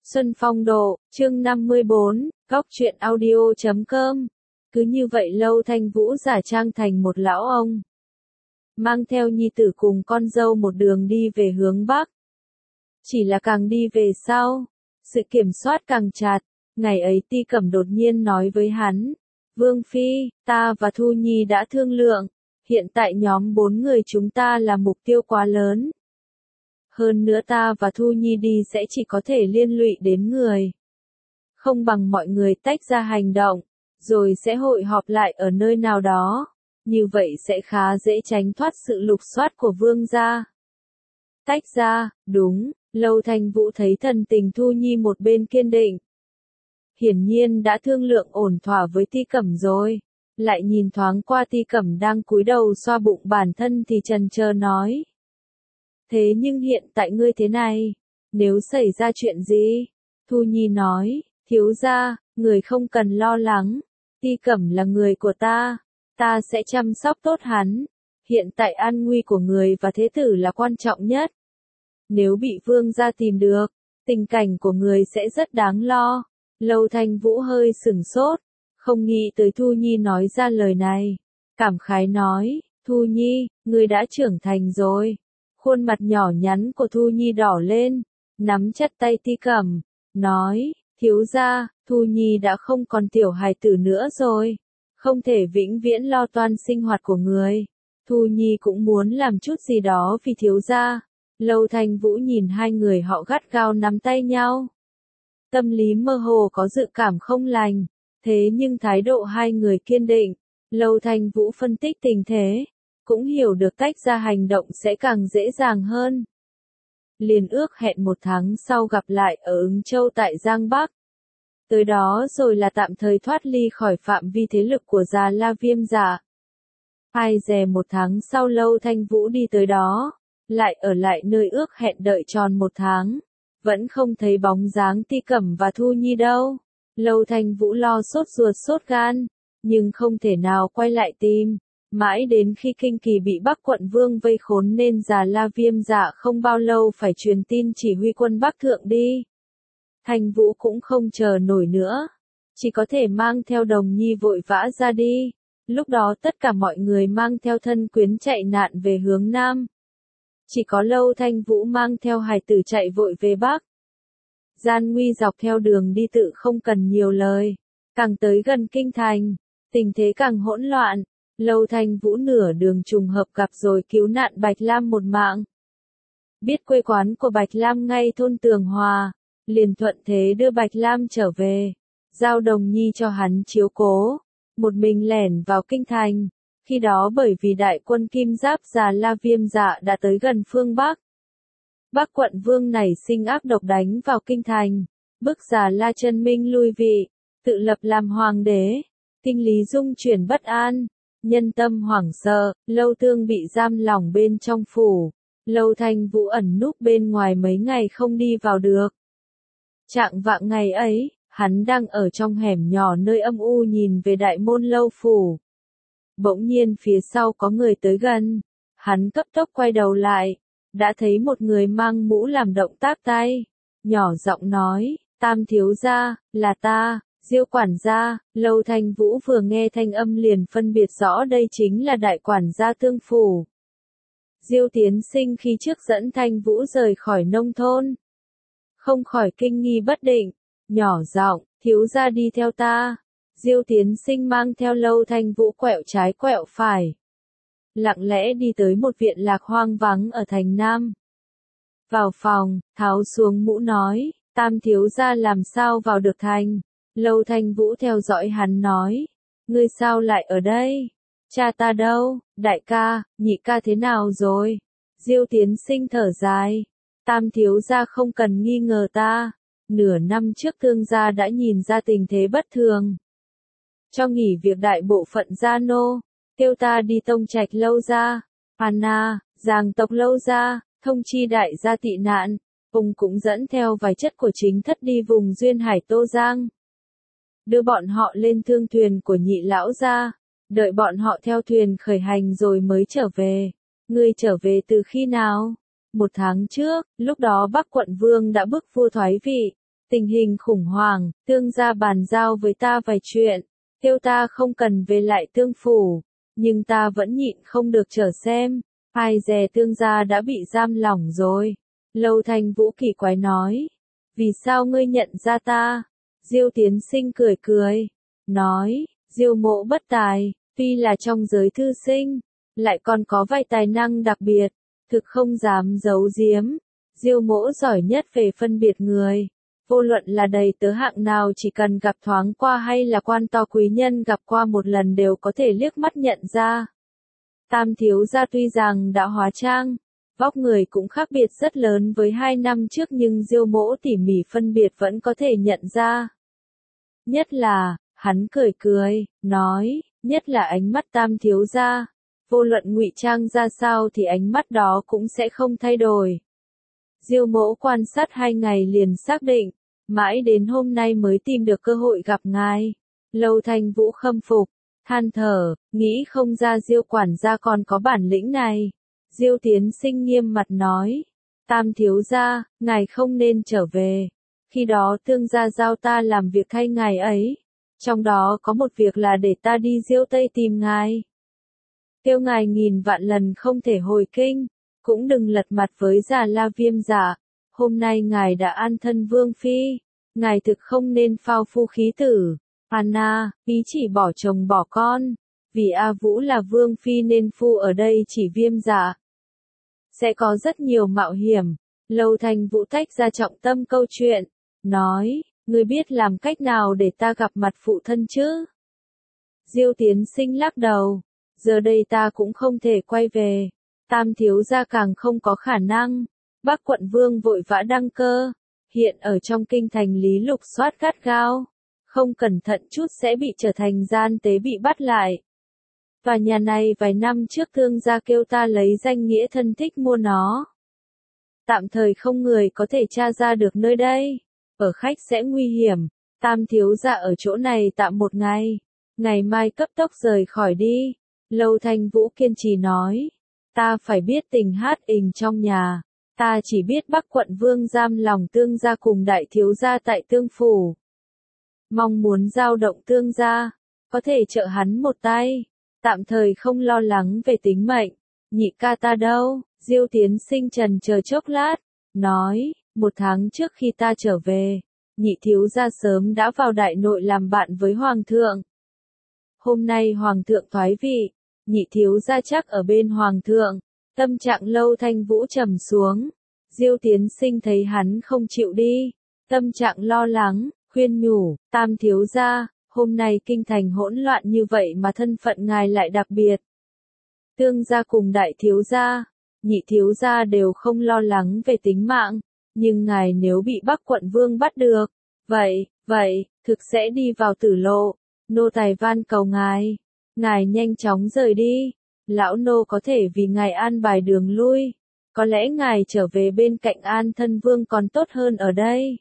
Xuân Phong Độ, chương 54, Góc truyện audio.com. Cứ như vậy Lâu Thanh Vũ giả trang thành một lão ông, mang theo nhi tử cùng con dâu một đường đi về hướng Bắc. Chỉ là càng đi về sau, sự kiểm soát càng chặt. Ngày ấy Ti Cẩm đột nhiên nói với hắn, Vương Phi, ta và Thu Nhi đã thương lượng, hiện tại nhóm 4 người chúng ta là mục tiêu quá lớn. Hơn nữa ta và Thu Nhi đi sẽ chỉ có thể liên lụy đến người. Không bằng mọi người tách ra hành động, rồi sẽ hội họp lại ở nơi nào đó. Như vậy sẽ khá dễ tránh thoát sự lục soát của Vương gia. Tách ra, đúng, Lâu Thanh Vũ thấy thần tình Thu Nhi một bên kiên định. Hiển nhiên đã thương lượng ổn thỏa với Ti Cẩm rồi. Lại nhìn thoáng qua Ti Cẩm đang cúi đầu xoa bụng bản thân thì chần chờ nói. Thế nhưng hiện tại ngươi thế này, nếu xảy ra chuyện gì? Thu Nhi nói, thiếu gia, người không cần lo lắng, Ti Cẩm là người của ta sẽ chăm sóc tốt hắn. Hiện tại an nguy của người và thế tử là quan trọng nhất. Nếu bị Vương gia tìm được, tình cảnh của người sẽ rất đáng lo. Lâu Thanh Vũ hơi sửng sốt, không nghĩ tới Thu Nhi nói ra lời này. Cảm khái nói, Thu Nhi, ngươi đã trưởng thành rồi. Khuôn mặt nhỏ nhắn của Thu Nhi đỏ lên, nắm chặt tay Ti Cẩm, nói, thiếu gia, Thu Nhi đã không còn tiểu hài tử nữa rồi. Không thể vĩnh viễn lo toan sinh hoạt của người. Thu Nhi cũng muốn làm chút gì đó vì thiếu gia. Lâu Thanh Vũ nhìn hai người họ gắt gao nắm tay nhau. Tâm lý mơ hồ có dự cảm không lành. Thế nhưng thái độ hai người kiên định. Lâu Thanh Vũ phân tích tình thế. Cũng hiểu được tách ra hành động sẽ càng dễ dàng hơn. Liền ước hẹn 1 tháng sau gặp lại ở Ứng Châu tại Giang Bắc. Tới đó rồi là tạm thời thoát ly khỏi phạm vi thế lực của Già La Viêm Dạ. Ai dè 1 tháng sau Lâu Thanh Vũ đi tới đó, lại ở lại nơi ước hẹn đợi tròn 1 tháng. Vẫn không thấy bóng dáng Ti Cẩm và Thu Nhi đâu. Lâu Thanh Vũ lo sốt ruột sốt gan, nhưng không thể nào quay lại tìm. Mãi đến khi Kinh Kỳ bị Bắc quận Vương vây khốn nên Già La Viêm Dạ không bao lâu phải truyền tin chỉ huy quân Bắc thượng đi. Thanh Vũ cũng không chờ nổi nữa, chỉ có thể mang theo Đồng Nhi vội vã ra đi. Lúc đó tất cả mọi người mang theo thân quyến chạy nạn về hướng Nam. Chỉ có Lâu Thanh Vũ mang theo hài tử chạy vội về Bắc. Gian nguy dọc theo đường đi tự không cần nhiều lời. Càng tới gần kinh thành, tình thế càng hỗn loạn. Lâu Thanh Vũ nửa đường trùng hợp gặp rồi cứu nạn Bạch Lam một mạng. Biết quê quán của Bạch Lam ngay thôn Tường Hòa, liền thuận thế đưa Bạch Lam trở về, giao Đồng Nhi cho hắn chiếu cố, một mình lẻn vào kinh thành. Khi đó bởi vì đại quân Kim Giáp Già La Viêm Dạ đã tới gần phương Bắc. Bắc quận Vương nảy sinh ác độc đánh vào kinh thành, bức Già La Chân Minh lui vị, tự lập làm hoàng đế. Kinh lý dung chuyển bất an, nhân tâm hoảng sợ, Lâu Tương bị giam lỏng bên trong phủ. Lâu Thanh Vũ ẩn núp bên ngoài mấy ngày không đi vào được. Trạng vạng ngày ấy, hắn đang ở trong hẻm nhỏ nơi âm u nhìn về đại môn lâu phủ. Bỗng nhiên phía sau có người tới gần. Hắn cấp tốc quay đầu lại, đã thấy một người mang mũ làm động tác tay. Nhỏ giọng nói, Tam thiếu gia, là ta, Diêu quản gia. Lâu Thanh Vũ vừa nghe thanh âm liền phân biệt rõ đây chính là đại quản gia Tương phủ. Diêu tiên sinh khi trước dẫn Thanh Vũ rời khỏi nông thôn. Không khỏi kinh nghi bất định, nhỏ giọng, thiếu gia đi theo ta. Diêu tiên sinh mang theo Lâu Thanh Vũ quẹo trái quẹo phải. Lặng lẽ đi tới một viện lạc hoang vắng ở thành Nam. Vào phòng, tháo xuống mũ nói, Tam thiếu gia làm sao vào được thành. Lâu Thanh Vũ theo dõi hắn nói, ngươi sao lại ở đây? Cha ta đâu? Đại ca, nhị ca thế nào rồi? Diêu tiên sinh thở dài, Tam thiếu gia không cần nghi ngờ ta. Nửa năm trước thương gia đã nhìn ra tình thế bất thường. Cho nghỉ việc đại bộ phận gia nô, kêu ta đi tông trạch Lâu gia, Anna, Giàng tộc Lâu gia, thông chi đại gia tị nạn. Ông cũng dẫn theo vài chất của chính thất đi vùng duyên hải Tô Giang. Đưa bọn họ lên thương thuyền của nhị lão gia, đợi bọn họ theo thuyền khởi hành rồi mới trở về. Ngươi trở về từ khi nào? 1 tháng trước, lúc đó Bắc quận Vương đã bức vua thoái vị. Tình hình khủng hoảng, Tương gia bàn giao với ta vài chuyện, kêu ta không cần về lại Tương phủ, nhưng ta vẫn nhịn không được chờ xem, ai dè Tương gia đã bị giam lỏng rồi. Lâu Thanh Vũ kỳ quái nói, vì sao ngươi nhận ra ta? Diêu Tiến Sinh cười cười, nói, Diêu mỗ bất tài, tuy là trong giới thư sinh, lại còn có vài tài năng đặc biệt, thực không dám giấu giếm. Diêu mỗ giỏi nhất về phân biệt người, vô luận là đầy tớ hạng nào chỉ cần gặp thoáng qua hay là quan to quý nhân gặp qua một lần đều có thể liếc mắt nhận ra. Tam thiếu gia tuy rằng đã hóa trang, vóc người cũng khác biệt rất lớn với 2 năm trước nhưng Diêu mỗ tỉ mỉ phân biệt vẫn có thể nhận ra. Nhất là, hắn cười cười, nói, nhất là ánh mắt tam thiếu gia, vô luận ngụy trang ra sao thì ánh mắt đó cũng sẽ không thay đổi. Diêu mỗ quan sát 2 ngày liền xác định, mãi đến hôm nay mới tìm được cơ hội gặp ngài. Lâu Thanh Vũ khâm phục, than thở, nghĩ không ra Diêu quản gia còn có bản lĩnh này. Diêu Tiến Sinh nghiêm mặt nói, tam thiếu gia, ngài không nên trở về. Khi đó Tương gia giao ta làm việc thay ngài ấy. Trong đó có một việc là để ta đi Diêu Tây tìm ngài. Kêu ngài nghìn vạn lần không thể hồi kinh, cũng đừng lật mặt với Già La Viêm giả. Hôm nay ngài đã an thân vương phi, ngài thực không nên phao phu khí tử. Anna, ý chỉ bỏ chồng bỏ con, vì A Vũ là vương phi nên phu ở đây chỉ Viêm giả. Sẽ có rất nhiều mạo hiểm. Lâu Thanh Vũ tách ra trọng tâm câu chuyện, nói, ngươi biết làm cách nào để ta gặp mặt phụ thân chứ? Diêu Tiến Sinh lắc đầu, giờ đây ta cũng không thể quay về, tam thiếu gia càng không có khả năng. Bắc quận vương vội vã đăng cơ, hiện ở trong kinh thành lý lục soát gắt gao, không cẩn thận chút sẽ bị trở thành gian tế bị bắt lại. Và nhà này vài năm trước Thương gia kêu ta lấy danh nghĩa thân thích mua nó. Tạm thời không người có thể tra ra được nơi đây, ở khách sẽ nguy hiểm, tam thiếu gia ở chỗ này tạm một ngày, ngày mai cấp tốc rời khỏi đi. Lâu Thanh Vũ kiên trì nói, ta phải biết tình hát ình trong nhà, ta chỉ biết Bắc quận vương giam lòng Tương gia cùng đại thiếu gia tại Tương phủ. Mong muốn giao động Tương gia, có thể trợ hắn một tay, tạm thời không lo lắng về tính mệnh. Nhị ca ta đâu? Diêu Tiến Sinh trần chờ chốc lát, nói, 1 tháng trước khi ta trở về, nhị thiếu gia sớm đã vào đại nội làm bạn với hoàng thượng. Hôm nay hoàng thượng thoái vị, nhị thiếu gia chắc ở bên hoàng thượng. Tâm trạng Lâu Thanh Vũ trầm xuống. Diêu Tiến Sinh thấy hắn không chịu đi, tâm trạng lo lắng, khuyên nhủ, tam thiếu gia, hôm nay kinh thành hỗn loạn như vậy mà thân phận ngài lại đặc biệt. Tương gia cùng đại thiếu gia, nhị thiếu gia đều không lo lắng về tính mạng, nhưng ngài nếu bị Bắc quận vương bắt được, vậy, thực sẽ đi vào tử lộ. Nô tài van cầu ngài nhanh chóng rời đi, lão nô có thể vì ngài an bài đường lui, có lẽ ngài trở về bên cạnh An Thân Vương còn tốt hơn ở đây.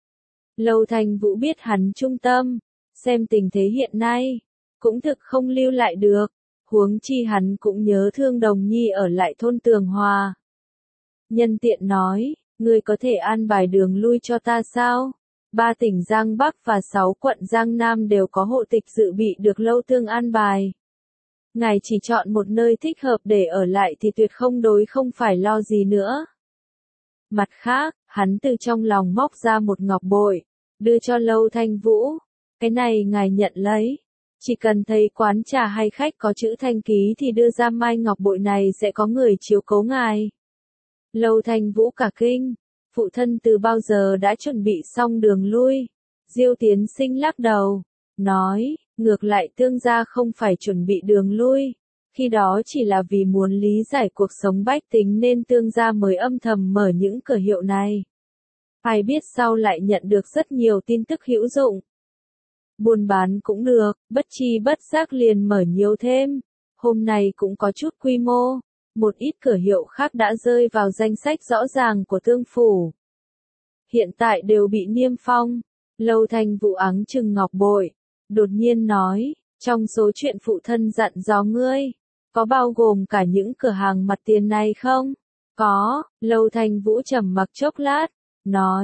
Lâu Thanh Vũ biết hắn trung tâm, xem tình thế hiện nay, cũng thực không lưu lại được, huống chi hắn cũng nhớ thương Đồng Nhi ở lại thôn Tường Hòa. Nhân tiện nói, ngươi có thể an bài đường lui cho ta sao? 3 tỉnh Giang Bắc và 6 quận Giang Nam đều có hộ tịch dự bị được Lâu Tương an bài. Ngài chỉ chọn một nơi thích hợp để ở lại thì tuyệt không phải lo gì nữa. Mặt khác, hắn từ trong lòng móc ra một ngọc bội, đưa cho Lâu Thanh Vũ. Cái này ngài nhận lấy. Chỉ cần thấy quán trà hay khách có chữ Thanh ký thì đưa ra mai ngọc bội này sẽ có người chiếu cố ngài. Lâu Thanh Vũ cả kinh. Phụ thân từ bao giờ đã chuẩn bị xong đường lui? Diêu Tiến Sinh lắc đầu, nói, ngược lại Tương gia không phải chuẩn bị đường lui. Khi đó chỉ là vì muốn lý giải cuộc sống bách tính nên Tương gia mới âm thầm mở những cửa hiệu này. Ai biết sau lại nhận được rất nhiều tin tức hữu dụng. Buôn bán cũng được, bất chi bất giác liền mở nhiều thêm. Hôm nay cũng có chút quy mô. Một ít cửa hiệu khác đã rơi vào danh sách rõ ràng của Tương phủ. Hiện tại đều bị niêm phong. Lâu Thanh Vũ áng chừng ngọc bội, đột nhiên nói, trong số chuyện phụ thân dặn dò ngươi, có bao gồm cả những cửa hàng mặt tiền này không? Có. Lâu Thanh Vũ trầm mặc chốc lát, nói,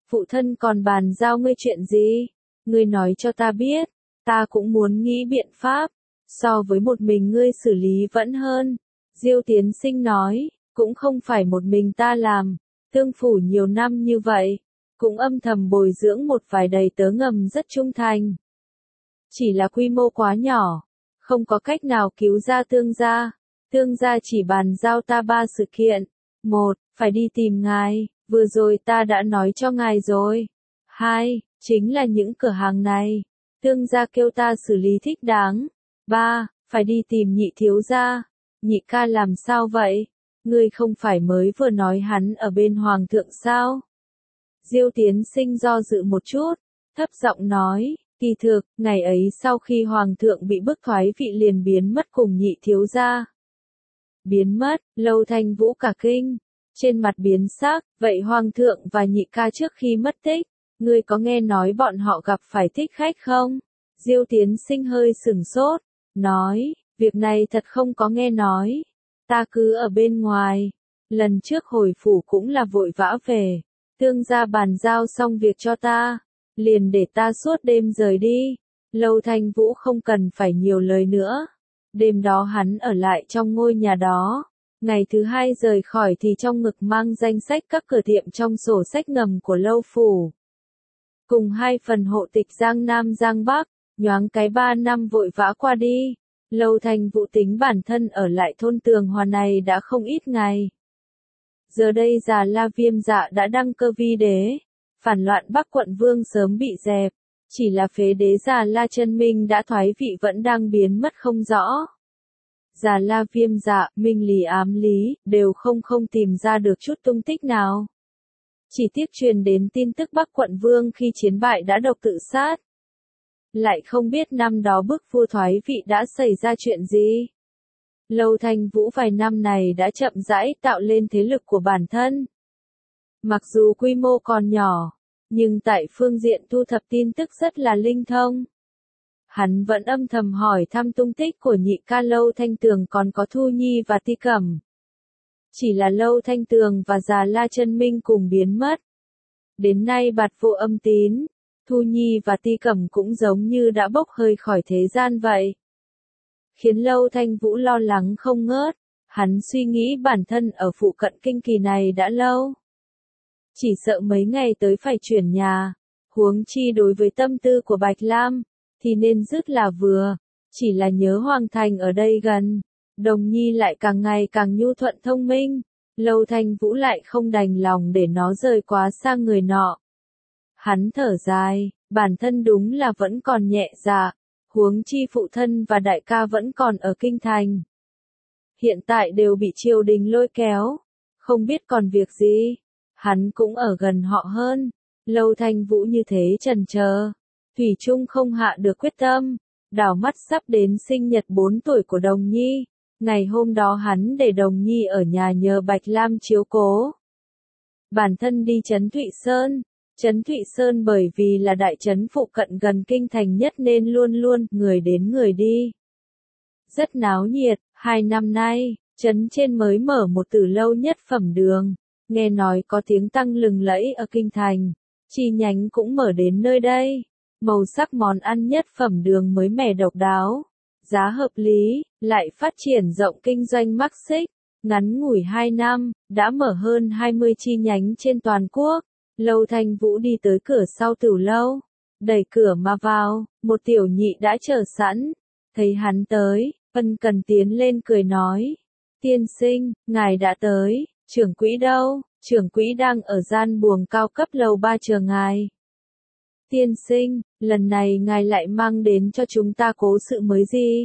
Phụ thân còn bàn giao ngươi chuyện gì? Ngươi nói cho ta biết, ta cũng muốn nghĩ biện pháp, so với một mình ngươi xử lý vẫn hơn. Diêu Tiến Sinh nói, cũng không phải một mình ta làm, Tương Phủ nhiều năm như vậy, cũng âm thầm bồi dưỡng một vài đầy tớ ngầm rất trung thành. Chỉ là quy mô quá nhỏ, không có cách nào cứu ra Tương gia. Tương gia chỉ bàn giao ta 3 sự kiện. 1. Phải đi tìm ngài, vừa rồi ta đã nói cho ngài rồi. 2. Chính là những cửa hàng này. Tương gia kêu ta xử lý thích đáng. 3. Phải đi tìm Nhị thiếu gia. Nhị ca làm sao vậy? Ngươi không phải mới vừa nói hắn ở bên hoàng thượng sao? Diêu Tiến Sinh do dự một chút, thấp giọng nói, kỳ thực, ngày ấy sau khi hoàng thượng bị bức thoái vị liền biến mất cùng Nhị thiếu gia. Biến mất, Lâu Thanh Vũ cả kinh, trên mặt biến sắc, vậy hoàng thượng và Nhị ca trước khi mất tích, ngươi có nghe nói bọn họ gặp phải thích khách không? Diêu Tiến Sinh hơi sửng sốt, nói, việc này thật không có nghe nói, ta cứ ở bên ngoài, lần trước hồi phủ cũng là vội vã về, Tương gia bàn giao xong việc cho ta, liền để ta suốt đêm rời đi. Lâu Thanh Vũ không cần phải nhiều lời nữa. Đêm đó hắn ở lại trong ngôi nhà đó. Ngày thứ 2 rời khỏi thì trong ngực mang danh sách các cửa tiệm trong sổ sách ngầm của Lâu Phủ. Cùng 2 phần hộ tịch Giang Nam Giang Bắc, nhoáng cái 3 năm vội vã qua đi. Lâu Thanh Vũ tính bản thân ở lại thôn Tường Hòa này đã không ít ngày. Giờ đây Già La Viêm Dạ đã đăng cơ vi đế, phản loạn Bắc quận vương sớm bị dẹp, chỉ là phế đế Già La Chân Minh đã thoái vị vẫn đang biến mất không rõ. Già La Viêm Dạ, Minh Lý Ám Lý, đều không tìm ra được chút tung tích nào. Chỉ tiếc truyền đến tin tức Bắc quận vương khi chiến bại đã độc tự sát. Lại không biết năm đó bức vua thoái vị đã xảy ra chuyện gì. Lâu Thanh Vũ vài năm này đã chậm rãi tạo lên thế lực của bản thân. Mặc dù quy mô còn nhỏ, nhưng tại phương diện thu thập tin tức rất là linh thông. Hắn vẫn âm thầm hỏi thăm tung tích của Nhị ca Lâu Thanh Tường còn có Thu Nhi và Ti Cẩm. Chỉ là Lâu Thanh Tường và Già La Chân Minh cùng biến mất. Đến nay bạt vô âm tín, Thu Nhi và Ti Cẩm cũng giống như đã bốc hơi khỏi thế gian vậy. Khiến Lâu Thanh Vũ lo lắng không ngớt, hắn suy nghĩ bản thân ở phụ cận kinh kỳ này đã lâu. Chỉ sợ mấy ngày tới phải chuyển nhà, huống chi đối với tâm tư của Bạch Lam, thì nên dứt là vừa, chỉ là nhớ Hoàng Thành ở đây gần, Đồng Nhi lại càng ngày càng nhu thuận thông minh, Lâu Thanh Vũ lại không đành lòng để nó rời quá xa người nọ. Hắn thở dài, bản thân đúng là vẫn còn nhẹ dạ, huống chi phụ thân và đại ca vẫn còn ở kinh thành. Hiện tại đều bị triều đình lôi kéo, không biết còn việc gì, hắn cũng ở gần họ hơn. Lâu Thanh Vũ như thế chần chờ, thủy chung không hạ được quyết tâm, đảo mắt sắp đến sinh nhật 4 tuổi của Đồng Nhi. Ngày hôm đó hắn để Đồng Nhi ở nhà nhờ Bạch Lam chiếu cố. Bản thân đi trấn Thụy Sơn. Trấn Thụy Sơn bởi vì là đại trấn phụ cận gần kinh thành nhất nên luôn luôn người đến người đi. Rất náo nhiệt, 2 năm nay, trấn trên mới mở một từ lâu nhất phẩm đường, nghe nói có tiếng tăm lừng lẫy ở kinh thành, chi nhánh cũng mở đến nơi đây. Màu sắc món ăn nhất phẩm đường mới mẻ độc đáo, giá hợp lý, lại phát triển rộng kinh doanh mắc xích, ngắn ngủi 2 năm, đã mở hơn 20 chi nhánh trên toàn quốc. Lâu Thanh Vũ đi tới cửa sau tửu lâu, đẩy cửa mà vào, một tiểu nhị đã chờ sẵn, thấy hắn tới, ân cần tiến lên cười nói, tiên sinh, ngài đã tới, trưởng quỹ đâu? Trưởng quỹ đang ở gian buồng cao cấp lầu 3 chờ ngài. Tiên sinh, lần này ngài lại mang đến cho chúng ta cố sự mới gì?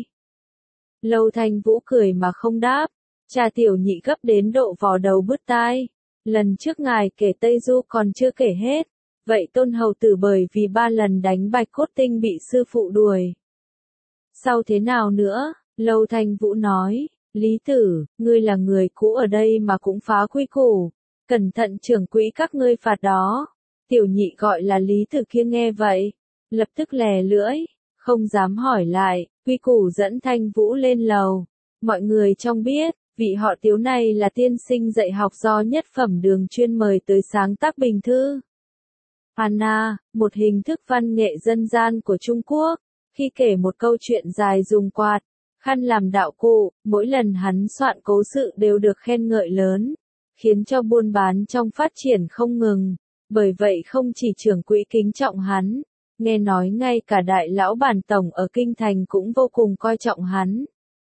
Lâu Thanh Vũ cười mà không đáp, cha tiểu nhị gấp đến độ vò đầu bứt tai. Lần trước ngài kể Tây Du còn chưa kể hết, vậy Tôn hầu tử bởi vì 3 lần đánh Bạch Cốt Tinh bị sư phụ đuổi. Sau thế nào nữa? Lâu Thanh Vũ nói, Lý Tử, ngươi là người cũ ở đây mà cũng phá quy củ, cẩn thận trưởng quỹ các ngươi phạt đó. Tiểu nhị gọi là Lý Tử kia nghe vậy, lập tức lè lưỡi, không dám hỏi lại, quy củ dẫn Thanh Vũ lên lầu. Mọi người trong biết, vị họ Tiếu này là tiên sinh dạy học do nhất phẩm đường chuyên mời tới sáng tác bình thư. Anna, một hình thức văn nghệ dân gian của Trung Quốc, khi kể một câu chuyện dài dùng quạt, khăn làm đạo cụ, mỗi lần hắn soạn cố sự đều được khen ngợi lớn, khiến cho buôn bán trong phát triển không ngừng. Bởi vậy không chỉ trưởng quỹ kính trọng hắn, nghe nói ngay cả đại lão bản tổng ở kinh thành cũng vô cùng coi trọng hắn.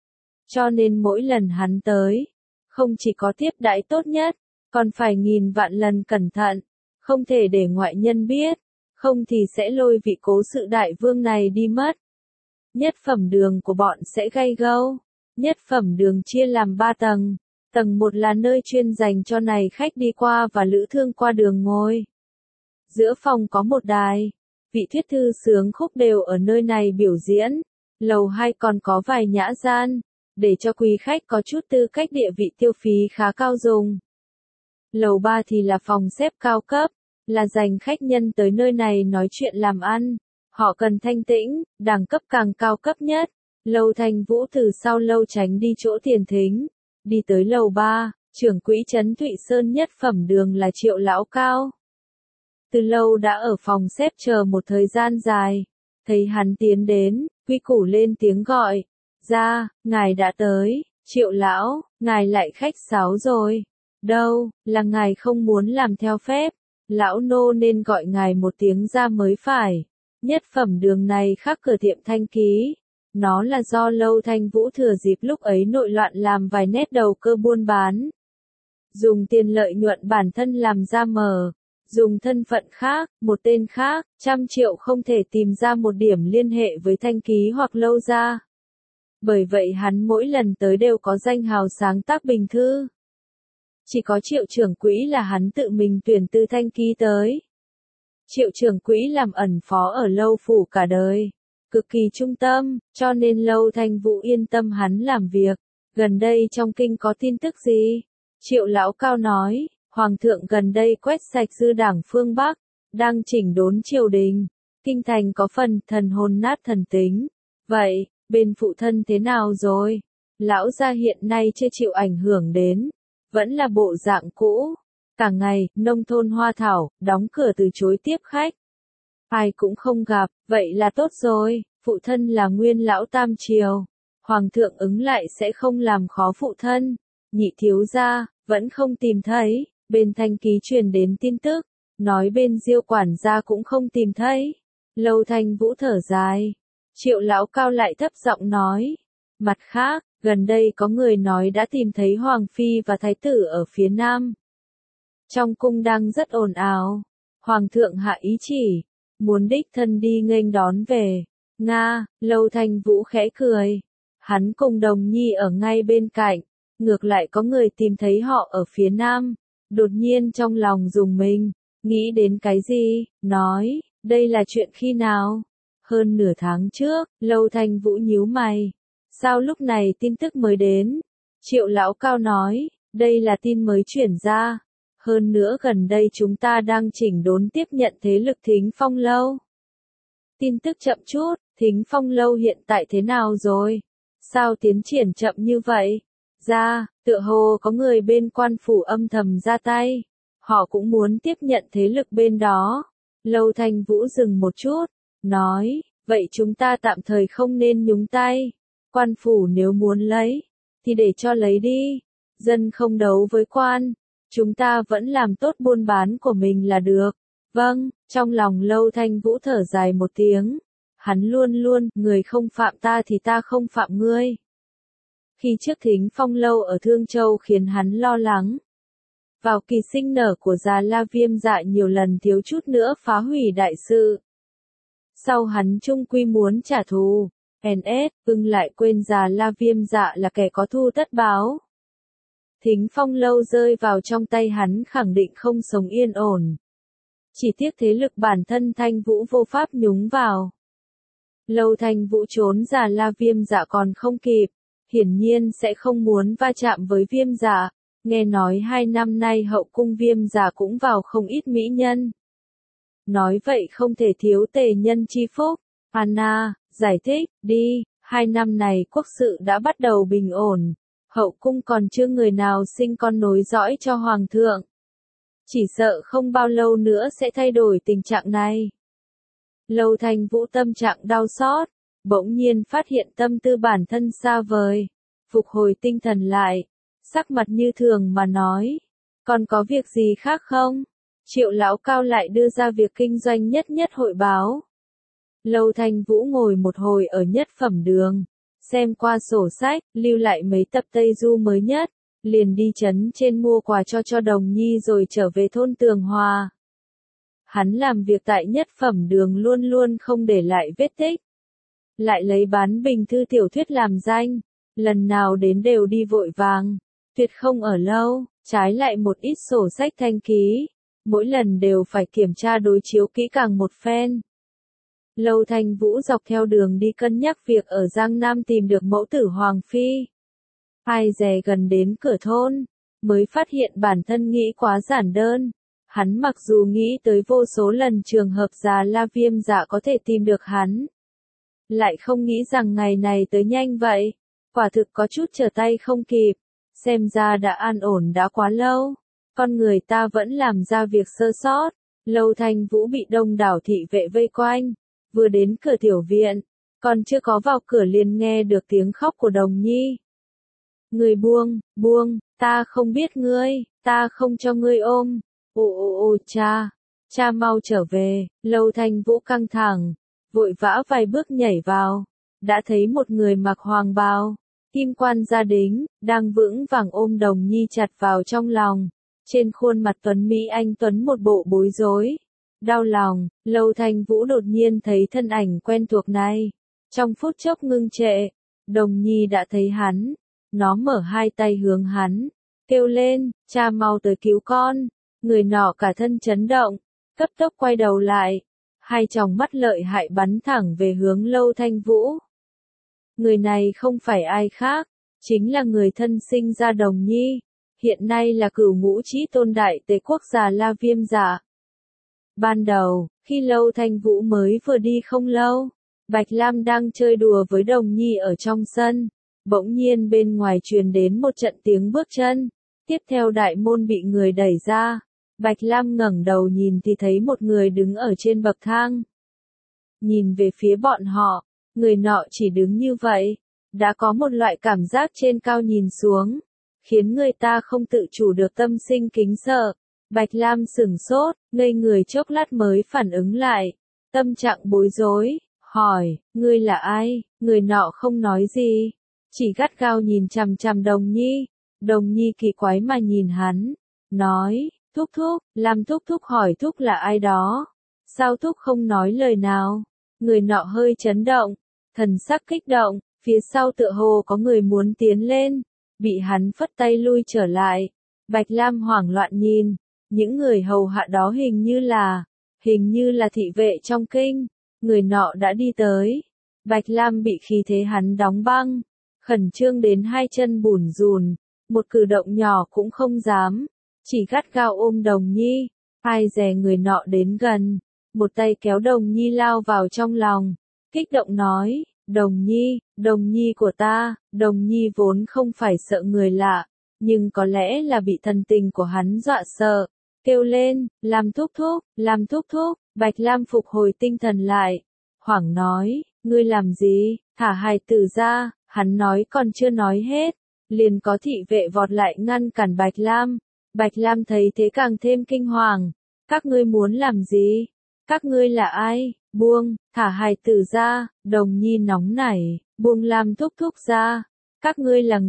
Cho nên mỗi lần hắn tới, không chỉ có tiếp đãi tốt nhất, còn phải nghìn vạn lần cẩn thận, không thể để ngoại nhân biết, không thì sẽ lôi vị cố sự đại vương này đi mất. Nhất phẩm đường của bọn sẽ gay gâu. Nhất phẩm đường chia làm 3 tầng. Tầng 1 là nơi chuyên dành cho này khách đi qua và lữ thương qua đường ngồi. Giữa phòng có một đài, vị thuyết thư sướng khúc đều ở nơi này biểu diễn. Lầu 2 còn có vài nhã gian, để cho quý khách có chút tư cách địa vị tiêu phí khá cao dùng. Lầu 3 thì là phòng xếp cao cấp, là dành khách nhân tới nơi này nói chuyện làm ăn. Họ cần thanh tĩnh, đẳng cấp càng cao cấp nhất. Lâu Thanh Vũ từ sau lâu tránh đi chỗ tiền thính, đi tới lầu 3, trưởng quỹ trấn Thụy Sơn nhất phẩm đường là Triệu Lão Cao. Từ lâu đã ở phòng xếp chờ một thời gian dài, thấy hắn tiến đến, quy củ lên tiếng gọi, ra, ngài đã tới, Triệu Lão, ngài lại khách sáo rồi, đâu, là ngài không muốn làm theo phép, lão nô nên gọi ngài một tiếng ra mới phải. Nhất phẩm đường này khác cửa tiệm Thanh Ký. Nó là do Lâu Thanh Vũ thừa dịp lúc ấy nội loạn làm vài nét đầu cơ buôn bán. Dùng tiền lợi nhuận bản thân làm ra mờ. Dùng thân phận khác, một tên khác, 100 triệu không thể tìm ra một điểm liên hệ với Thanh Ký hoặc Lâu gia. Bởi vậy hắn mỗi lần tới đều có danh hào sáng tác bình thư. Chỉ có Triệu trưởng quỹ là hắn tự mình tuyển từ Thanh Ký tới. Triệu trưởng quỹ làm ẩn phó ở Lâu phủ cả đời, cực kỳ trung tâm, cho nên Lâu Thanh Vũ yên tâm hắn làm việc. Gần đây trong kinh có tin tức gì? Triệu Lão Cao nói, Hoàng thượng gần đây quét sạch dư đảng phương Bắc, đang chỉnh đốn triều đình. Kinh thành có phần thần hồn nát thần tính. Vậy, bên phụ thân thế nào rồi? Lão gia hiện nay chưa chịu ảnh hưởng đến, vẫn là bộ dạng cũ. Cả ngày, nông thôn hoa thảo, đóng cửa từ chối tiếp khách. Ai cũng không gặp, vậy là tốt rồi, phụ thân là nguyên lão tam triều. Hoàng thượng ứng lại sẽ không làm khó phụ thân. Nhị thiếu gia, vẫn không tìm thấy, bên Thanh Ký truyền đến tin tức, nói bên Diêu quản gia cũng không tìm thấy. Lâu Thanh Vũ thở dài. Triệu Lão Cao lại thấp giọng nói. Mặt khác, gần đây có người nói đã tìm thấy Hoàng Phi và Thái tử ở phía Nam. Trong cung đang rất ồn ào. Hoàng thượng hạ ý chỉ, muốn đích thân đi nghênh đón về. Nga, Lâu Thanh Vũ khẽ cười. Hắn cùng Đồng Nhi ở ngay bên cạnh, ngược lại có người tìm thấy họ ở phía Nam. Đột nhiên trong lòng rùng mình, nghĩ đến cái gì, nói, đây là chuyện khi nào? Hơn nửa tháng trước, Lâu Thanh Vũ nhíu mày. Sao lúc này tin tức mới đến? Triệu Lão Cao nói, đây là tin mới chuyển ra. Hơn nữa gần đây chúng ta đang chỉnh đốn tiếp nhận thế lực Thính Phong Lâu. Tin tức chậm chút, Thính Phong Lâu hiện tại thế nào rồi? Sao tiến triển chậm như vậy? Tựa hồ có người bên quan phủ âm thầm ra tay. Họ cũng muốn tiếp nhận thế lực bên đó. Lâu Thanh Vũ dừng một chút, nói, vậy chúng ta tạm thời không nên nhúng tay. Quan phủ nếu muốn lấy, thì để cho lấy đi. Dân không đấu với quan. Chúng ta vẫn làm tốt buôn bán của mình là được. Vâng, trong lòng Lâu Thanh Vũ thở dài một tiếng. Hắn luôn luôn, người không phạm ta thì ta không phạm ngươi. Khi trước Thính Phong Lâu ở Thương Châu khiến hắn lo lắng. Vào kỳ sinh nở của già La Viêm Dạ nhiều lần thiếu chút nữa phá hủy đại sự. Sau hắn chung quy muốn trả thù. Lại quên già La Viêm Dạ là kẻ có thu tất báo. Thính Phong Lâu rơi vào trong tay hắn khẳng định không sống yên ổn. Chỉ tiếc thế lực bản thân Thanh Vũ vô pháp nhúng vào. Lâu Thanh Vũ trốn già La Viêm Dạ còn không kịp, hiển nhiên sẽ không muốn va chạm với Viêm Dạ. Nghe nói 2 năm nay hậu cung Viêm Dạ cũng vào không ít mỹ nhân. Nói vậy không thể thiếu tề nhân chi phúc. Anna, giải thích, đi, 2 năm này quốc sự đã bắt đầu bình ổn. Hậu cung còn chưa người nào sinh con nối dõi cho hoàng thượng. Chỉ sợ không bao lâu nữa sẽ thay đổi tình trạng này. Lâu Thanh Vũ tâm trạng đau xót, bỗng nhiên phát hiện tâm tư bản thân xa vời, phục hồi tinh thần lại, sắc mặt như thường mà nói, còn có việc gì khác không? Triệu lão cao lại đưa ra việc kinh doanh nhất nhất hội báo. Lâu Thanh Vũ ngồi một hồi ở nhất phẩm đường, xem qua sổ sách, lưu lại mấy tập Tây Du mới nhất, liền đi trấn trên mua quà cho Đồng Nhi rồi trở về thôn Tường Hòa. Hắn làm việc tại nhất phẩm đường luôn luôn không để lại vết tích. Lại lấy bán bình thư tiểu thuyết làm danh, lần nào đến đều đi vội vàng, tuyệt không ở lâu, trái lại một ít sổ sách thanh ký, mỗi lần đều phải kiểm tra đối chiếu kỹ càng một phen. Lâu Thanh Vũ dọc theo đường đi cân nhắc việc ở Giang Nam tìm được mẫu tử Hoàng Phi. Ai dè gần đến cửa thôn, mới phát hiện bản thân nghĩ quá giản đơn. Hắn mặc dù nghĩ tới vô số lần trường hợp Già La Viêm Dạ có thể tìm được hắn, lại không nghĩ rằng ngày này tới nhanh vậy, quả thực có chút trở tay không kịp, xem ra đã an ổn đã quá lâu, con người ta vẫn làm ra việc sơ sót. Lâu Thanh Vũ bị đông đảo thị vệ vây quanh, vừa đến cửa tiểu viện, còn chưa có vào cửa liền nghe được tiếng khóc của Đồng Nhi. Người buông, buông, ta không biết ngươi, ta không cho ngươi ôm. Ồ, cha mau trở về. Lâu Thanh Vũ căng thẳng, vội vã vài bước nhảy vào, đã thấy một người mặc hoàng bào, kim quan gia đính, đang vững vàng ôm Đồng Nhi chặt vào trong lòng, trên khuôn mặt tuấn mỹ anh tuấn một bộ bối rối, đau lòng. Lâu Thanh Vũ đột nhiên thấy thân ảnh quen thuộc này, trong phút chốc ngưng trệ. Đồng Nhi đã thấy hắn, nó mở hai tay hướng hắn, kêu lên, cha mau tới cứu con. Người nọ cả thân chấn động, cấp tốc quay đầu lại, hai tròng mắt lợi hại bắn thẳng về hướng Lâu Thanh Vũ. Người này không phải ai khác, chính là người thân sinh ra Đồng Nhi, hiện nay là cửu ngũ chí tôn đại tề quốc Già La Viêm Dạ. Ban đầu, khi Lâu Thanh Vũ mới vừa đi không lâu, Bạch Lam đang chơi đùa với Đồng Nhi ở trong sân, bỗng nhiên bên ngoài truyền đến một trận tiếng bước chân, tiếp theo đại môn bị người đẩy ra. Bạch Lam ngẩng đầu nhìn thì thấy một người đứng ở trên bậc thang. Nhìn về phía bọn họ, người nọ chỉ đứng như vậy, đã có một loại cảm giác trên cao nhìn xuống, khiến người ta không tự chủ được tâm sinh kính sợ. Bạch Lam sửng sốt, ngây người chốc lát mới phản ứng lại, tâm trạng bối rối, hỏi, ngươi là ai? Người nọ không nói gì, chỉ gắt gao nhìn chằm chằm Đồng Nhi. Đồng Nhi kỳ quái mà nhìn hắn, nói, Thúc thúc. Lam thúc thúc hỏi thúc là ai đó, sao thúc không nói lời nào? Người nọ hơi chấn động, thần sắc kích động, phía sau tựa hồ có người muốn tiến lên, bị hắn phất tay lui trở lại. Bạch Lam hoảng loạn nhìn, những người hầu hạ đó hình như là thị vệ trong kinh. Người nọ đã đi tới, Bạch Lam bị khí thế hắn đóng băng, khẩn trương đến hai chân bủn rùn, một cử động nhỏ cũng không dám, chỉ gắt gao ôm Đồng Nhi. Ai dè người nọ đến gần, một tay kéo Đồng Nhi lao vào trong lòng, kích động nói, Đồng Nhi của ta. Đồng Nhi vốn không phải sợ người lạ, nhưng có lẽ là bị thần tình của hắn dọa sợ, kêu lên, Lam thúc thúc. Bạch Lam phục hồi tinh thần lại, hoảng nói, ngươi làm gì, thả hài tử ra. Hắn nói còn chưa nói hết, liền có thị vệ vọt lại ngăn cản Bạch Lam. Bạch Lam thấy thế càng thêm kinh hoàng, các ngươi muốn làm gì? Các ngươi là ai? Buông, thả hài tử ra. Đồng Nhi nóng nảy, buông Lam thúc thúc ra. Các ngươi là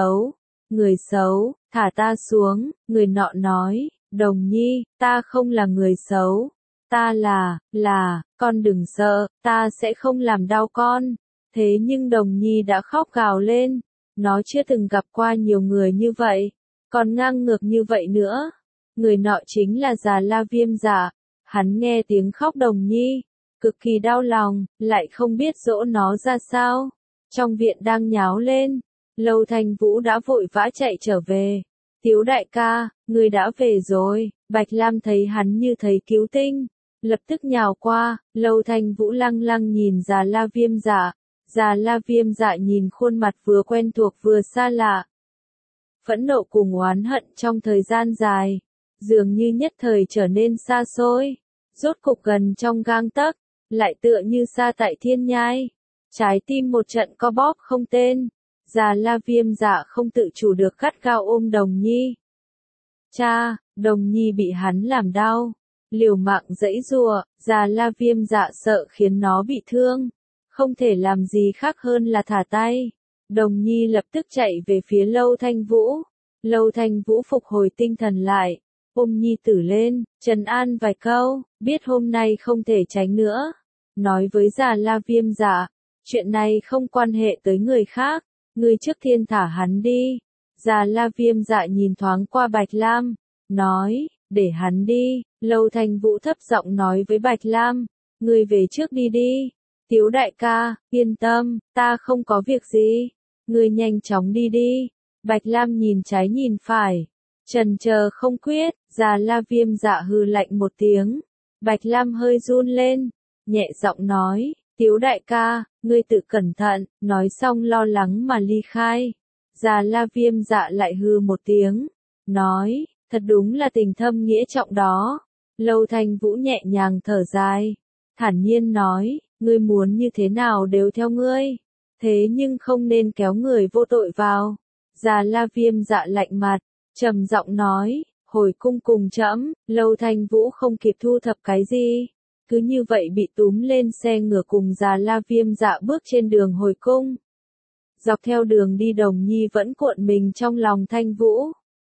người xấu, thả ta xuống. Người nọ nói, Đồng Nhi, ta không là người xấu, ta là, con đừng sợ, ta sẽ không làm đau con. Thế nhưng Đồng Nhi đã khóc gào lên, nó chưa từng gặp qua nhiều người như vậy, còn ngang ngược như vậy nữa. Người nọ chính là Già La Viêm Dạ. Hắn nghe tiếng khóc Đồng Nhi, cực kỳ đau lòng, lại không biết dỗ nó ra sao. Trong viện đang nháo lên, Lâu Thanh Vũ đã vội vã chạy trở về. Tiếu đại ca, ngươi đã về rồi. Bạch Lam thấy hắn như thấy cứu tinh, lập tức nhào qua. Lâu Thanh Vũ lăng lăng nhìn Già La Viêm Dạ. Già La Viêm Dạ nhìn khuôn mặt vừa quen thuộc vừa xa lạ, phẫn nộ cùng oán hận trong thời gian dài, dường như nhất thời trở nên xa xôi, rốt cục gần trong gang tấc, lại tựa như xa tại thiên nhai. Trái tim một trận co bóp không tên, Già La Viêm Dạ không tự chủ được gắt gao ôm Đồng Nhi. Cha, Đồng Nhi bị hắn làm đau, liều mạng giãy giụa, Già La Viêm Dạ sợ khiến nó bị thương, không thể làm gì khác hơn là thả tay. Đồng Nhi lập tức chạy về phía Lâu Thanh Vũ. Lâu Thanh Vũ phục hồi tinh thần lại, ôm Nhi tử lên, trấn an vài câu, biết hôm nay không thể tránh nữa. Nói với Già La Viêm Dạ, chuyện này không quan hệ tới người khác, ngươi trước tiên thả hắn đi. Già La Viêm Dạ nhìn thoáng qua Bạch Lam, nói, để hắn đi. Lâu Thanh Vũ thấp giọng nói với Bạch Lam, ngươi về trước đi đi. Tiếu đại ca, yên tâm, ta không có việc gì. Ngươi nhanh chóng đi đi. Bạch Lam nhìn trái nhìn phải, chần chờ không quyết. Già La Viêm Dạ hừ lạnh một tiếng. Bạch Lam hơi run lên, nhẹ giọng nói, Tiếu đại ca, ngươi tự cẩn thận. Nói xong lo lắng mà ly khai. Già La Viêm Dạ lại hừ một tiếng, nói, thật đúng là tình thâm nghĩa trọng đó. Lâu Thanh Vũ nhẹ nhàng thở dài, thản nhiên nói, ngươi muốn như thế nào đều theo ngươi, thế nhưng không nên kéo người vô tội vào. Già La Viêm Dạ lạnh mặt, trầm giọng nói, hồi cung cùng trẫm. Lâu Thanh Vũ không kịp thu thập cái gì, cứ như vậy bị túm lên xe ngựa cùng Già La Viêm Dạ bước trên đường hồi cung. Dọc theo đường đi Đồng Nhi vẫn cuộn mình trong lòng Thanh Vũ.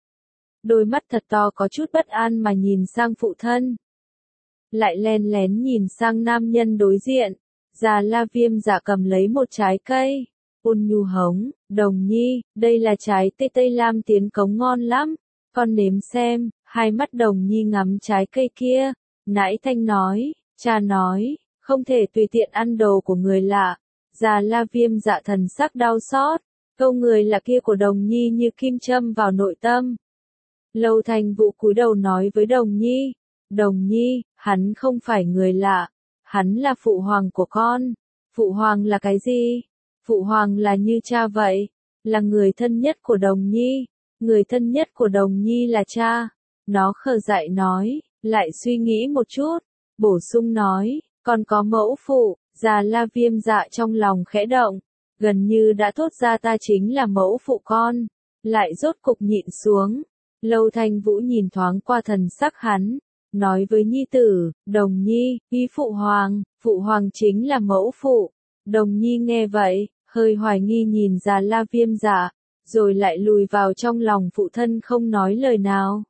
Đôi mắt thật to có chút bất an mà nhìn sang phụ thân. Lại len lén nhìn sang nam nhân đối diện. Già La Viêm Dạ cầm lấy một trái cây, ôn nhu hống, Đồng Nhi, đây là trái tây Tây Lam tiến cống ngon lắm, con nếm xem. Hai mắt Đồng Nhi ngắm trái cây kia, nãi thanh nói, cha nói, không thể tùy tiện ăn đồ của người lạ. Già La Viêm Dạ thần sắc đau xót, câu người lạ kia của Đồng Nhi như kim châm vào nội tâm. Lâu Thanh Vũ cúi đầu nói với Đồng Nhi, Đồng Nhi, hắn không phải người lạ, hắn là phụ hoàng của con. Phụ hoàng là cái gì? Phụ hoàng là như cha vậy, là người thân nhất của Đồng Nhi, người thân nhất của Đồng Nhi là cha. Nó khờ dại nói, lại suy nghĩ một chút, bổ sung nói, còn có mẫu phụ. Già La Viêm Dạ trong lòng khẽ động, gần như đã thốt ra ta chính là mẫu phụ con, lại rốt cục nhịn xuống. Lâu Thanh Vũ nhìn thoáng qua thần sắc hắn, nói với Nhi tử, Đồng Nhi, ý phụ hoàng chính là mẫu phụ. Đồng Nhi nghe vậy, hơi hoài nghi nhìn Già La Viêm Dạ, rồi lại lùi vào trong lòng phụ thân không nói lời nào.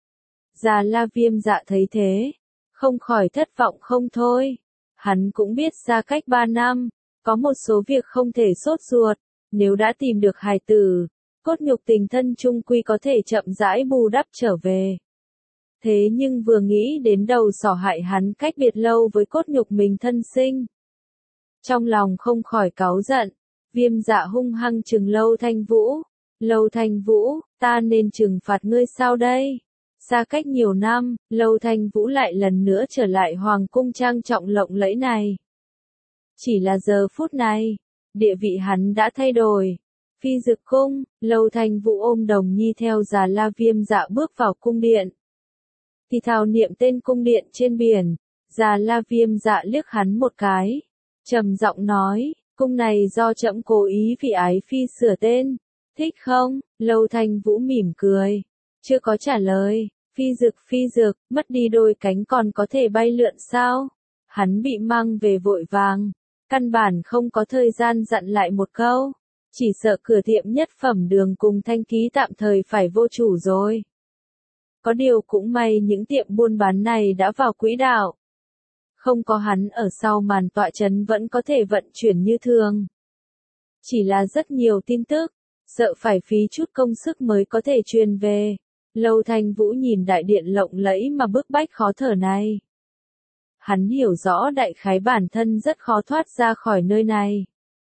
Già La Viêm Dạ thấy thế, không khỏi thất vọng không thôi. Hắn cũng biết xa cách 3 năm, có một số việc không thể sốt ruột, nếu đã tìm được hài tử, cốt nhục tình thân chung quy có thể chậm rãi bù đắp trở về. Thế nhưng vừa nghĩ đến đầu sỏ hại hắn cách biệt lâu với cốt nhục mình thân sinh, trong lòng không khỏi cáu giận. Viêm Dạ hung hăng trừng Lâu Thanh Vũ. Lâu Thanh Vũ, ta nên trừng phạt ngươi sao đây? Xa cách nhiều năm, Lâu Thanh Vũ lại lần nữa trở lại hoàng cung trang trọng lộng lẫy này. Chỉ là giờ phút này, địa vị hắn đã thay đổi. Phi Dực cung, Lâu Thanh Vũ ôm Đồng Nhi theo Già La Viêm Dạ bước vào cung điện. Thì thào niệm tên cung điện trên biển, Già La Viêm Dạ liếc hắn một cái, trầm giọng nói, cung này do trẫm cố ý vì ái phi sửa tên, thích không? Lâu Thanh Vũ mỉm cười, chưa có trả lời. Phi Dực, mất đi đôi cánh còn có thể bay lượn sao? Hắn bị mang về vội vàng, căn bản không có thời gian dặn lại một câu, chỉ sợ cửa tiệm nhất phẩm đường cùng Thanh Ký tạm thời phải vô chủ rồi. Có điều cũng may những tiệm buôn bán này đã vào quỹ đạo. Không có hắn ở sau màn tọa chấn vẫn có thể vận chuyển như thường. Chỉ là rất nhiều tin tức, sợ phải phí chút công sức mới có thể truyền về. Lâu Thanh Vũ nhìn đại điện lộng lẫy mà bức bách khó thở này. Hắn hiểu rõ đại khái bản thân rất khó thoát ra khỏi nơi này.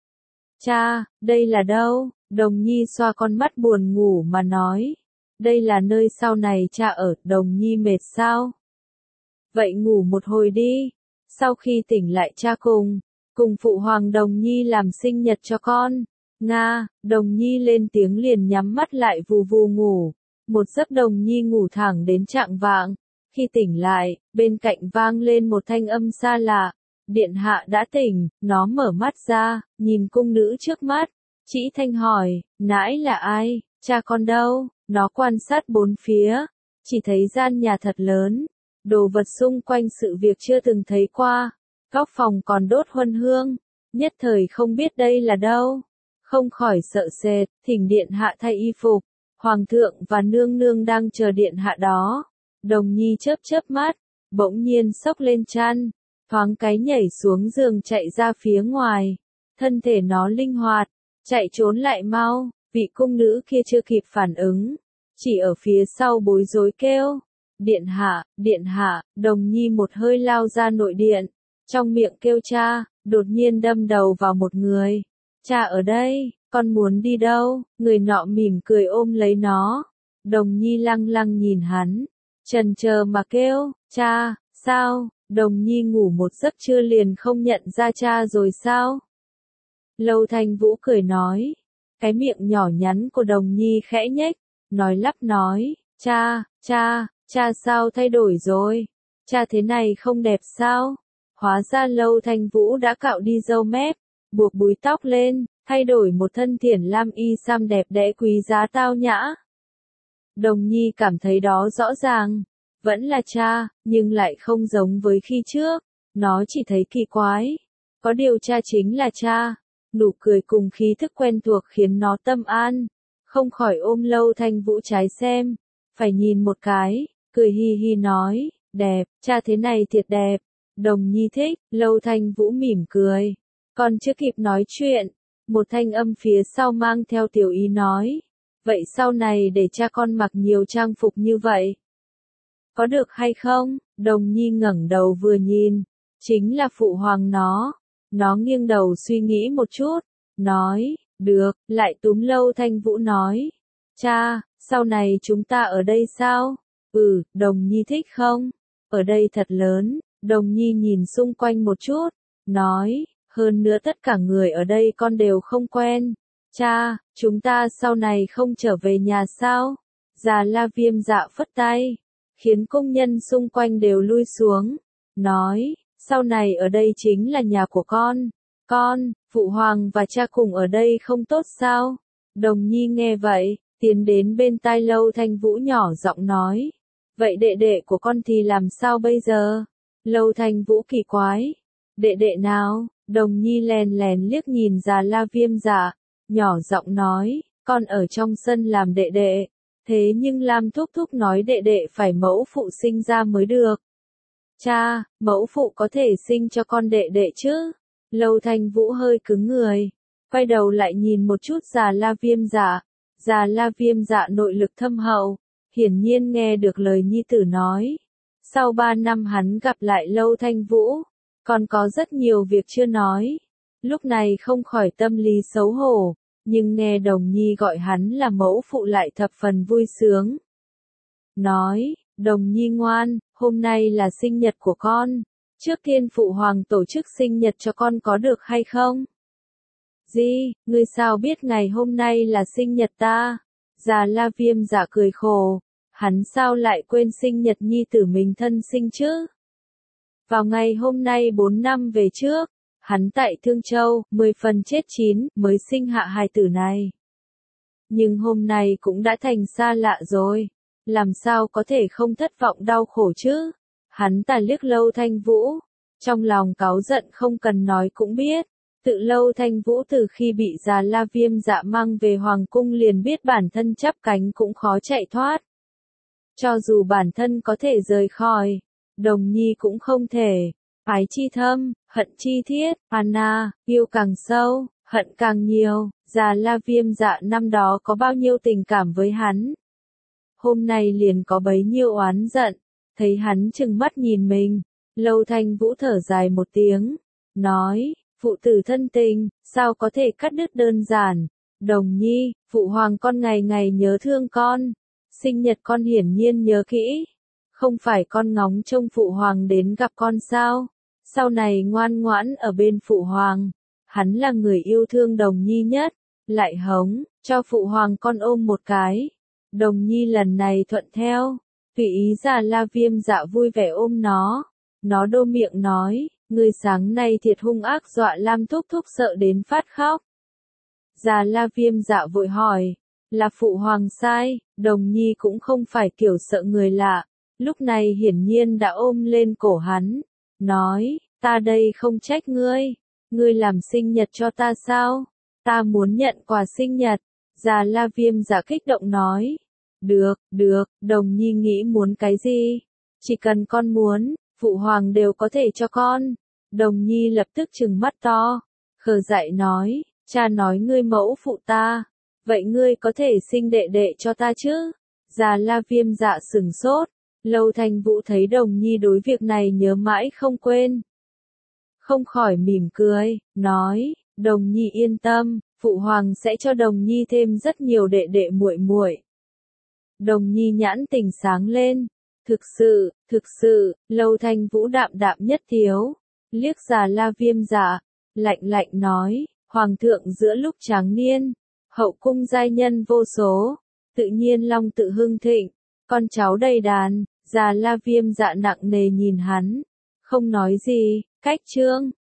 Cha, đây là đâu? Đồng Nhi xoa con mắt buồn ngủ mà nói. Đây là nơi sau này cha ở. Đồng Nhi mệt sao? Vậy ngủ một hồi đi. Sau khi tỉnh lại cha cùng phụ hoàng Đồng Nhi làm sinh nhật cho con. Nga, Đồng Nhi lên tiếng liền nhắm mắt lại vù vù ngủ. Một giấc Đồng Nhi ngủ thẳng đến chạng vạng. Khi tỉnh lại, bên cạnh vang lên một thanh âm xa lạ. Điện hạ đã tỉnh, nó mở mắt ra, nhìn cung nữ trước mắt. Trĩ Thanh hỏi, nãi là ai, cha con đâu? Nó quan sát bốn phía, chỉ thấy gian nhà thật lớn. Đồ vật xung quanh sự việc chưa từng thấy qua. Góc phòng còn đốt huân hương. Nhất thời không biết đây là đâu. Không khỏi sợ sệt, thỉnh điện hạ thay y phục. Hoàng thượng và nương nương đang chờ điện hạ đó. Đồng Nhi chớp chớp mắt, bỗng nhiên xốc lên chăn, thoáng cái nhảy xuống giường chạy ra phía ngoài. Thân thể nó linh hoạt, chạy trốn lại mau, vị cung nữ kia chưa kịp phản ứng, chỉ ở phía sau bối rối kêu. Điện hạ, Đồng Nhi một hơi lao ra nội điện, trong miệng kêu cha, đột nhiên đâm đầu vào một người. Cha ở đây, con muốn đi đâu? Người nọ mỉm cười ôm lấy nó. Đồng Nhi lăng lăng nhìn hắn, chần chờ mà kêu, cha, sao? Đồng Nhi ngủ một giấc trưa liền không nhận ra cha rồi sao? Lâu Thanh Vũ cười nói, cái miệng nhỏ nhắn của Đồng Nhi khẽ nhếch, nói lắp nói, cha sao thay đổi rồi? Cha thế này không đẹp sao? Hóa ra Lâu Thanh Vũ đã cạo đi râu mép, buộc búi tóc lên, thay đổi một thân thiển lam y sam đẹp đẽ quý giá tao nhã. Đồng Nhi cảm thấy đó rõ ràng, vẫn là cha, nhưng lại không giống với khi trước. Nó chỉ thấy kỳ quái. Có điều cha chính là cha. Nụ cười cùng khí thức quen thuộc khiến nó tâm an. Không khỏi ôm Lâu Thanh Vũ trái xem. Phải nhìn một cái, cười hi hi nói, đẹp, cha thế này thiệt đẹp. Đồng Nhi thích, Lâu Thanh Vũ mỉm cười. Còn chưa kịp nói chuyện, một thanh âm phía sau mang theo tiểu ý nói. Vậy sau này để cha con mặc nhiều trang phục như vậy, có được hay không? Đồng Nhi ngẩng đầu vừa nhìn, chính là phụ hoàng nó. Nó nghiêng đầu suy nghĩ một chút, nói, được, lại túm Lâu Thanh Vũ nói. Cha, sau này chúng ta ở đây sao? Đồng Nhi thích không? Ở đây thật lớn. Đồng Nhi nhìn xung quanh một chút, nói, hơn nữa tất cả người ở đây con đều không quen. Cha, chúng ta sau này không trở về nhà sao? Già La Viêm Dạ phất tay, khiến công nhân xung quanh đều lui xuống, nói, sau này ở đây chính là nhà của con, phụ hoàng và cha cùng ở đây không tốt sao? Đồng Nhi nghe vậy, tiến đến bên tai Lâu Thanh Vũ nhỏ giọng nói, vậy đệ đệ của con thì làm sao bây giờ? Lâu Thanh Vũ kỳ quái, đệ đệ nào? Đồng Nhi lèn lèn liếc nhìn Già La Viêm Dạ, nhỏ giọng nói, con ở trong sân làm đệ đệ. Thế nhưng Lam Thúc Thúc nói đệ đệ phải mẫu phụ sinh ra mới được. Cha, mẫu phụ có thể sinh cho con đệ đệ chứ? Lâu Thanh Vũ hơi cứng người, quay đầu lại nhìn một chút Già La Viêm Dạ. Già La Viêm Dạ nội lực thâm hậu, hiển nhiên nghe được lời nhi tử nói. Sau 3 năm hắn gặp lại Lâu Thanh Vũ, còn có rất nhiều việc chưa nói. Lúc này không khỏi tâm lý xấu hổ. Nhưng nghe Đồng Nhi gọi hắn là mẫu phụ lại thập phần vui sướng. Nói, Đồng Nhi ngoan, hôm nay là sinh nhật của con. Trước tiên phụ hoàng tổ chức sinh nhật cho con có được hay không? Gì, ngươi sao biết ngày hôm nay là sinh nhật ta? Già La Viêm Dạ cười khổ, hắn sao lại quên sinh nhật nhi tử mình thân sinh chứ? Vào ngày hôm nay 4 năm về trước, hắn tại Thương Châu, 10 phần chết 9, mới sinh hạ hài tử này. Nhưng hôm nay cũng đã thành xa lạ rồi. Làm sao có thể không thất vọng đau khổ chứ? Hắn ta liếc Lâu Thanh Vũ. Trong lòng cáu giận không cần nói cũng biết. Tự Lâu Thanh Vũ từ khi bị Già La Viêm Dạ mang về Hoàng Cung liền biết bản thân chắp cánh cũng khó chạy thoát. Cho dù bản thân có thể rời khỏi, Đồng Nhi cũng không thể. Ái chi thâm, hận chi thiết, Anna, yêu càng sâu, hận càng nhiều. Già La Viêm Dạ năm đó có bao nhiêu tình cảm với hắn, hôm nay liền có bấy nhiêu oán giận. Thấy hắn trừng mắt nhìn mình, Lâu Thanh Vũ thở dài một tiếng, nói, phụ tử thân tình, sao có thể cắt đứt đơn giản. Đồng Nhi, phụ hoàng con ngày ngày nhớ thương con, sinh nhật con hiển nhiên nhớ kỹ. Không phải con ngóng trông phụ hoàng đến gặp con sao? Sau này ngoan ngoãn ở bên phụ hoàng. Hắn là người yêu thương Đồng Nhi nhất. Lại hống, cho phụ hoàng con ôm một cái. Đồng Nhi lần này thuận theo, tùy ý Già La Viêm Dạ vui vẻ ôm nó đô miệng nói, ngươi sáng nay thiệt hung ác dọa Lam thúc thúc sợ đến phát khóc. Già La Viêm Dạ vội hỏi, là phụ hoàng sai, Đồng Nhi cũng không phải kiểu sợ người lạ, lúc này hiển nhiên đã ôm lên cổ hắn, nói, ta đây không trách ngươi làm sinh nhật cho ta sao, ta muốn nhận quà sinh nhật. Già La Viêm Dạ kích động nói, được, Đồng Nhi nghĩ muốn cái gì, chỉ cần con muốn, phụ hoàng đều có thể cho con. Đồng Nhi lập tức trừng mắt to, khờ dại nói, cha nói ngươi mẫu phụ ta, vậy ngươi có thể sinh đệ đệ cho ta chứ? Già La Viêm Dạ sửng sốt, Lâu Thanh Vũ thấy Đồng Nhi đối việc này nhớ mãi không quên. Không khỏi mỉm cười, nói, Đồng Nhi yên tâm, phụ hoàng sẽ cho Đồng Nhi thêm rất nhiều đệ đệ muội muội. Đồng Nhi nhãn tình sáng lên, thực sự, Lâu Thanh Vũ đạm đạm nhất thiếu, liếc Già La Viêm Dạ, lạnh nói, hoàng thượng giữa lúc tráng niên, hậu cung giai nhân vô số, tự nhiên long tự hưng thịnh, con cháu đầy đàn. Già La Viêm Dạ nặng nề nhìn hắn, không nói gì, cách chương